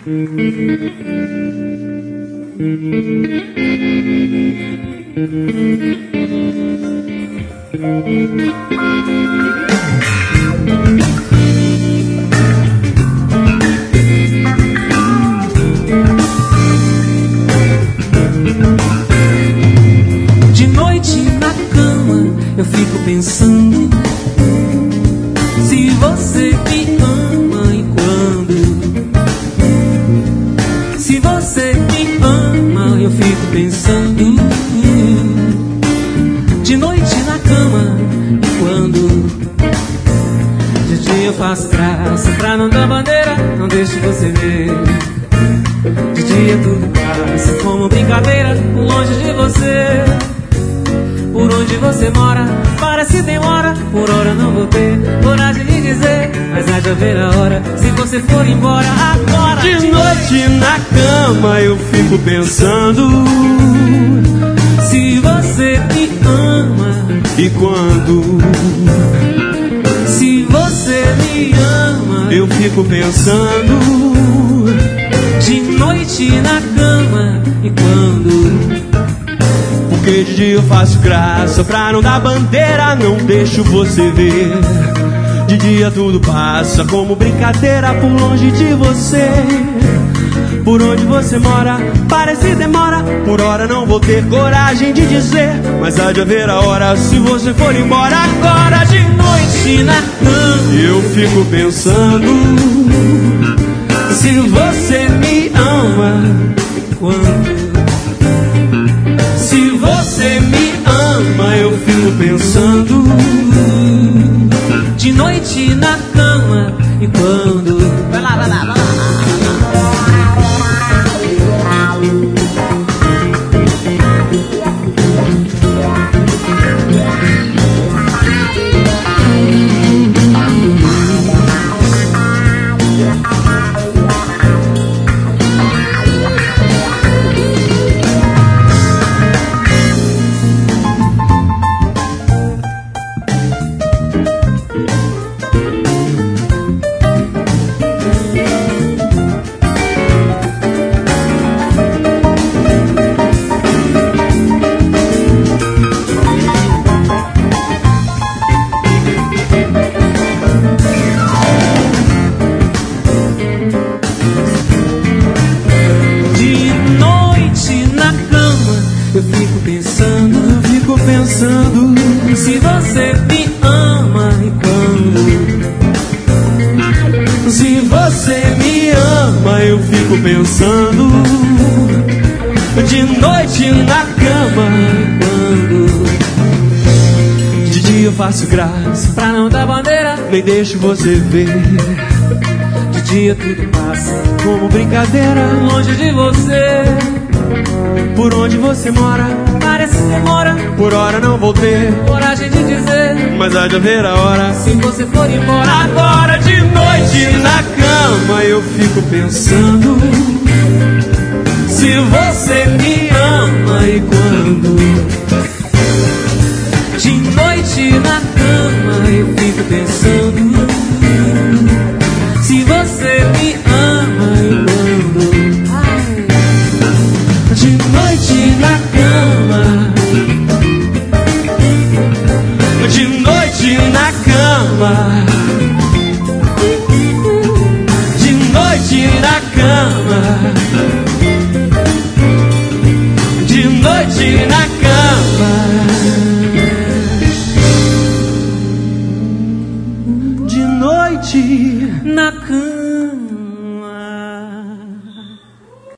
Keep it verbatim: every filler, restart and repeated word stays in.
De noite na cama eu fico pensando se você me ama e quando. Se você me ama eu fico pensando de noite na cama e quando. De dia eu faço graça pra não dar bandeira, não deixo você ver. De dia tudo passa como brincadeira, longe de você. Por onde você mora, parece demora. Por hora não vou ter coragem de dizer, mas há de haver a hora se você for embora agora. De noite na cama eu fico pensando se você me ama e quando. Se você me ama eu fico pensando de noite na cama e quando. Porque de dia eu faço graça pra não dar bandeira, não deixo você ver. De dia tudo passa como brincadeira, por longe de você. Por onde você mora, parece demora. Por hora não vou ter coragem de dizer, mas há de haver a hora se você for embora agora. De noite na cama eu fico pensando se você me ama quando. Se você me ama eu fico pensando de noite na cama e quando. Vai lá, vai lá, vai lá. Eu fico pensando, eu fico pensando se você me ama e quando. Se você me ama eu fico pensando de noite na cama e quando. De dia eu faço graça pra não dar bandeira, nem deixo você ver. De dia tudo passa como brincadeira, longe de você. Por onde você mora, parece demora. Por hora não vou ter coragem de dizer, mas há de haver a hora se você for embora agora. De noite na cama eu fico pensando se você me ama e quando. De noite na cama eu fico pensando se você me ama e quando. De noite na cama, de noite na cama, de noite na cama, de noite na cama, de noite na cama.